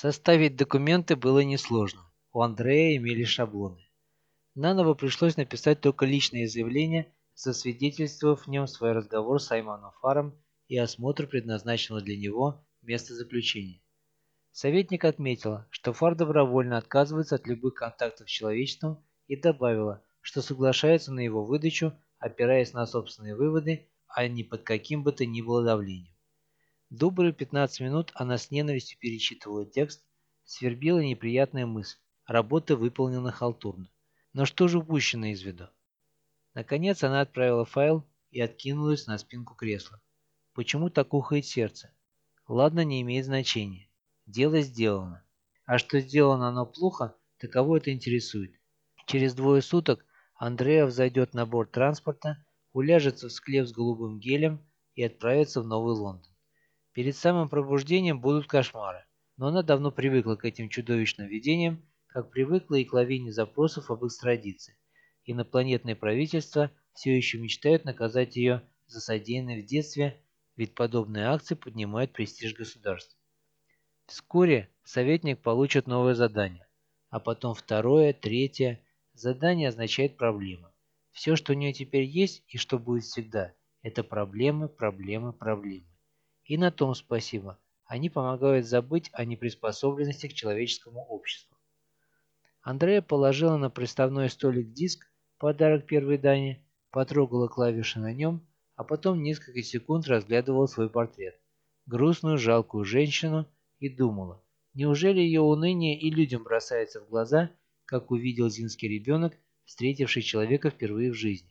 Составить документы было несложно. У Андрея имели шаблоны. Наново пришлось написать только личное заявление, засвидетельствовав в нем свой разговор с Саймоном Фаром и осмотр предназначенного для него места заключения. Советник отметила, что Фар добровольно отказывается от любых контактов с человечеством и добавила, что соглашается на его выдачу, опираясь на собственные выводы, а не под каким бы то ни было давлением. Добрые 15 минут она с ненавистью перечитывала текст, свербила неприятная мысль. Работа выполнена халтурно. Но что же упущено из виду? Наконец она отправила файл и откинулась на спинку кресла. Почему так ухает сердце? Ладно, не имеет значения. Дело сделано. А что сделано оно плохо, так кого это интересует? Через 2 суток Андреа взойдет на борт транспорта, уляжется в склеп с голубым гелем и отправится в Новый Лондон. Перед самым пробуждением будут кошмары, но она давно привыкла к этим чудовищным видениям, как привыкла и к лавине запросов об экстрадиции. Инопланетные правительства все еще мечтают наказать ее за содеянное в детстве, ведь подобные акции поднимают престиж государства. Вскоре советник получит новое задание, а потом второе, третье. Задание означает проблемы. Все, что у нее теперь есть и что будет всегда, это проблемы, проблемы, проблемы. И на том спасибо. Они помогают забыть о неприспособленности к человеческому обществу. Андрея положила на приставной столик диск, подарок первой Дане, потрогала клавиши на нем, а потом несколько секунд разглядывала свой портрет. Грустную, жалкую женщину и думала, неужели ее уныние и людям бросается в глаза, как увидел зинский ребенок, встретивший человека впервые в жизни.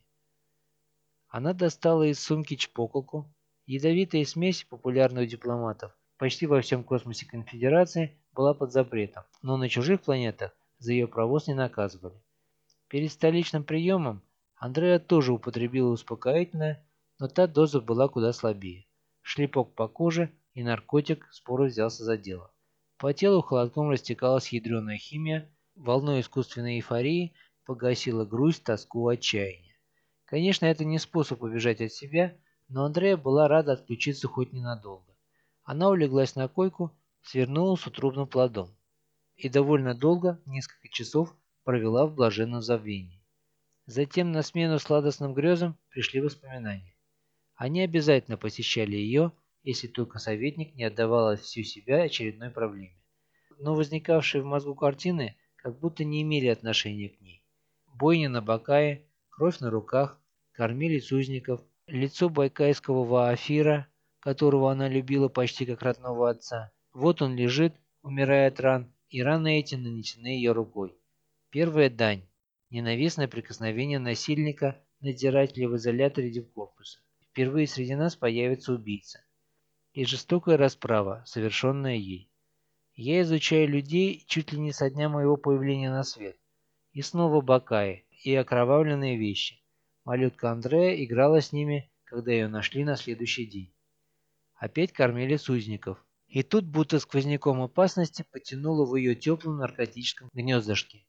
Она достала из сумки чпоколку. Ядовитая смесь, популярная у дипломатов, почти во всем космосе Конфедерации, была под запретом, но на чужих планетах за ее провоз не наказывали. Перед столичным приемом Андреа тоже употребила успокоительное, но та доза была куда слабее. Шлепок по коже, и наркотик споро взялся за дело. По телу холодком растекалась ядреная химия, волной искусственной эйфории погасила грусть, тоску, отчаяние. Конечно, это не способ убежать от себя, но Андрея была рада отключиться хоть ненадолго. Она улеглась на койку, свернулась с утробным плодом и довольно долго, несколько часов, провела в блаженном забвении. Затем на смену сладостным грезам пришли воспоминания. Они обязательно посещали ее, если только советник не отдавала всю себя очередной проблеме. Но возникавшие в мозгу картины как будто не имели отношения к ней. Бойня на Бакае, кровь на руках, кормилец узников, лицо байкайского Ваафира, которого она любила почти как родного отца. Вот он лежит, умирая от ран, и раны эти нанесены ее рукой. Первая дань. Ненавистное прикосновение насильника, надзирателя в изоляторе дипкорпуса. Впервые среди нас появится убийца. И жестокая расправа, совершенная ей. Я изучаю людей чуть ли не со дня моего появления на свет. И снова Бакаи, и окровавленные вещи. Малютка Андрея играла с ними, когда ее нашли на следующий день. Опять кормилец узников. И тут, будто сквозняком опасности, потянуло в ее теплом наркотическом гнездышке.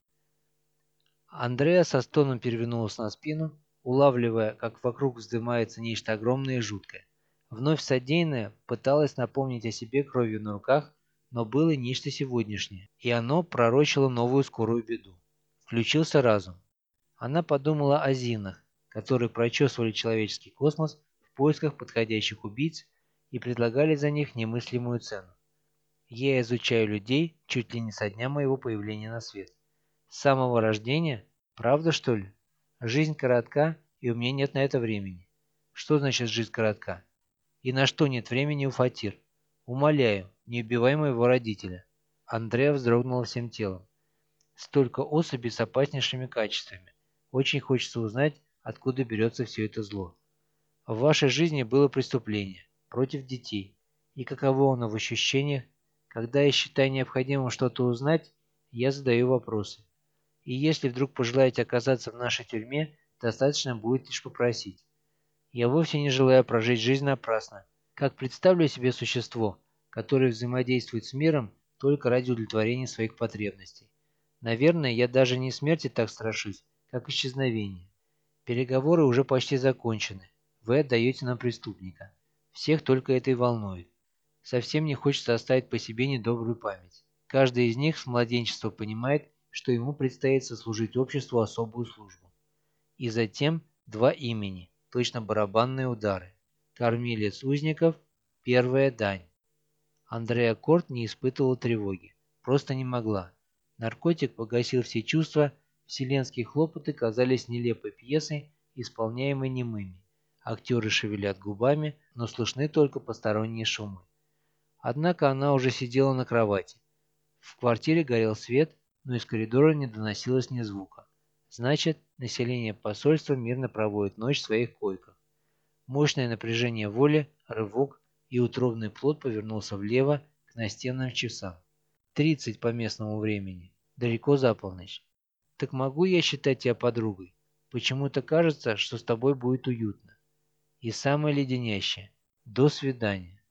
Андреа со стоном перевернулась на спину, улавливая, как вокруг вздымается нечто огромное и жуткое. Вновь содеянное пыталось напомнить о себе кровью на руках, но было нечто сегодняшнее, и оно пророчило новую скорую беду. Включился разум. Она подумала о Зинах, которые прочесывали человеческий космос в поисках подходящих убийц и предлагали за них немыслимую цену. Я изучаю людей чуть ли не со дня моего появления на свет. С самого рождения? Правда, что ли? Жизнь коротка, и у меня нет на это времени. Что значит жизнь коротка? И на что нет времени у Фатир? Умоляю, не убивай моего родителя. Андреа вздрогнула всем телом. Столько особей с опаснейшими качествами. Очень хочется узнать, откуда берется все это зло. В вашей жизни было преступление против детей. И каково оно в ощущениях? Когда я считаю необходимым что-то узнать, я задаю вопросы. И если вдруг пожелаете оказаться в нашей тюрьме, достаточно будет лишь попросить. Я вовсе не желаю прожить жизнь напрасно. Как представлю себе существо, которое взаимодействует с миром только ради удовлетворения своих потребностей. Наверное, я даже не смерти так страшусь, как исчезновения. Переговоры уже почти закончены. Вы отдаете нам преступника. Всех только это и волнует. Совсем не хочется оставить по себе недобрую память. Каждый из них с младенчества понимает, что ему предстоит сослужить обществу особую службу. И затем два имени, точно барабанные удары. Кормилец узников, первая дань. Андреа Корт не испытывала тревоги. Просто не могла. Наркотик погасил все чувства, вселенские хлопоты казались нелепой пьесой, исполняемой немыми. Актеры шевелят губами, но слышны только посторонние шумы. Однако она уже сидела на кровати. В квартире горел свет, но из коридора не доносилось ни звука. Значит, население посольства мирно проводит ночь в своих койках. Мощное напряжение воли, рывок, и утробный плод повернулся влево к настенным часам. 30 по местному времени. Далеко за полночь. Так могу я считать тебя подругой? Почему-то кажется, что с тобой будет уютно. И самое леденящее. До свидания.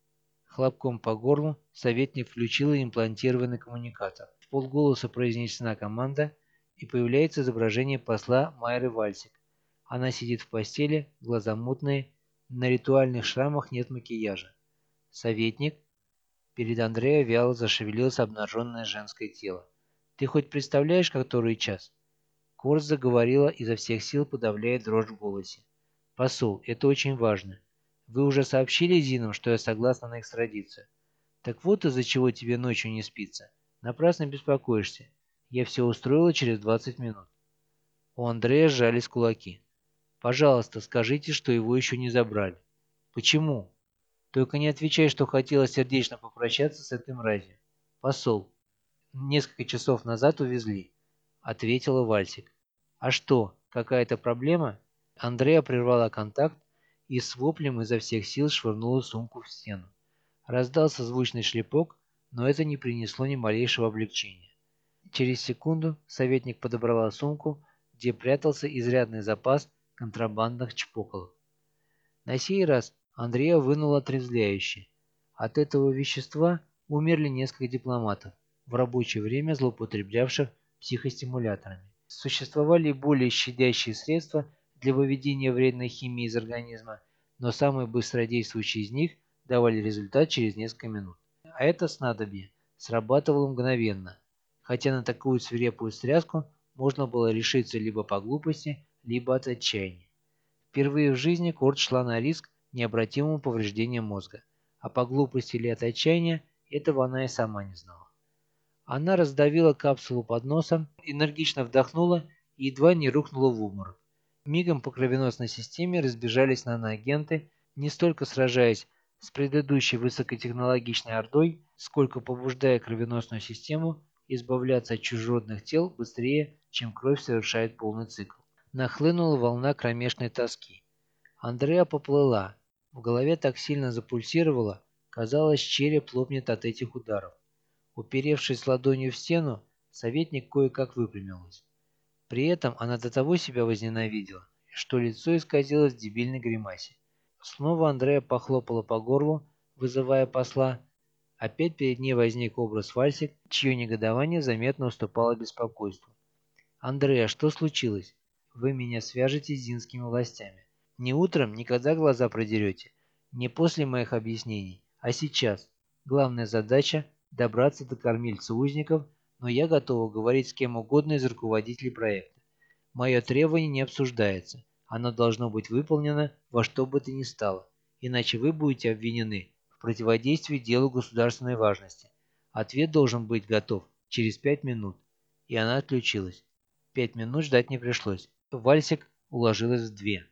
Хлопком по горлу советник включил имплантированный коммуникатор. В полголоса произнесена команда, и появляется изображение посла Майры Вальсик. Она сидит в постели, глаза мутные, на ритуальных шрамах нет макияжа. «Советник?» Перед Андреа вяло зашевелилось обнаженное женское тело. «Ты хоть представляешь, который час?» Корт заговорила изо всех сил, подавляя дрожь в голосе. «Посол, это очень важно. Вы уже сообщили Зинам, что я согласна на экстрадицию? Так вот из-за чего тебе ночью не спится. Напрасно беспокоишься. Я все устроила через 20 минут». У Андрея сжались кулаки. «Пожалуйста, скажите, что его еще не забрали». «Почему?» «Только не отвечай, что хотела сердечно попрощаться с этой мразью». «Посол, несколько часов назад увезли», — ответила Вальсик. «А что, какая-то проблема?» Андреа прервала контакт и с воплем изо всех сил швырнула сумку в стену. Раздался звучный шлепок, но это не принесло ни малейшего облегчения. Через секунду советник подобрала сумку, где прятался изрядный запас контрабандных чпоколов. На сей раз Андреа вынула отрезвляющее. От этого вещества умерли несколько дипломатов, в рабочее время злоупотреблявших психостимуляторами. Существовали и более щадящие средства для выведения вредной химии из организма, но самые быстродействующие из них давали результат через несколько минут. А это снадобье срабатывало мгновенно, хотя на такую свирепую стряску можно было решиться либо по глупости, либо от отчаяния. Впервые в жизни Корт шла на риск необратимого повреждения мозга, а по глупости или от отчаяния этого она и сама не знала. Она раздавила капсулу под носом, энергично вдохнула и едва не рухнула в обморок. Мигом по кровеносной системе разбежались наноагенты, не столько сражаясь с предыдущей высокотехнологичной ордой, сколько побуждая кровеносную систему избавляться от чужеродных тел быстрее, чем кровь совершает полный цикл. Нахлынула волна кромешной тоски. Андреа поплыла. В голове так сильно запульсировало, казалось, череп лопнет от этих ударов. Уперевшись ладонью в стену, советник кое-как выпрямилась. При этом она до того себя возненавидела, что лицо исказилось в дебильной гримасе. Снова Андреа похлопала по горлу, вызывая посла. Опять перед ней возник образ Вальсик, чье негодование заметно уступало беспокойству. «Андреа, что случилось? Вы меня свяжете с зинскими властями. Не утром, ни когда глаза продерете, не после моих объяснений, а сейчас. Главная задача – добраться до кормильца узников, но я готова говорить с кем угодно из руководителей проекта. Мое требование не обсуждается. Оно должно быть выполнено во что бы то ни стало, иначе вы будете обвинены в противодействии делу государственной важности. Ответ должен быть готов через 5 минут». И она отключилась. 5 минут ждать не пришлось. Вальсик уложилась в 2.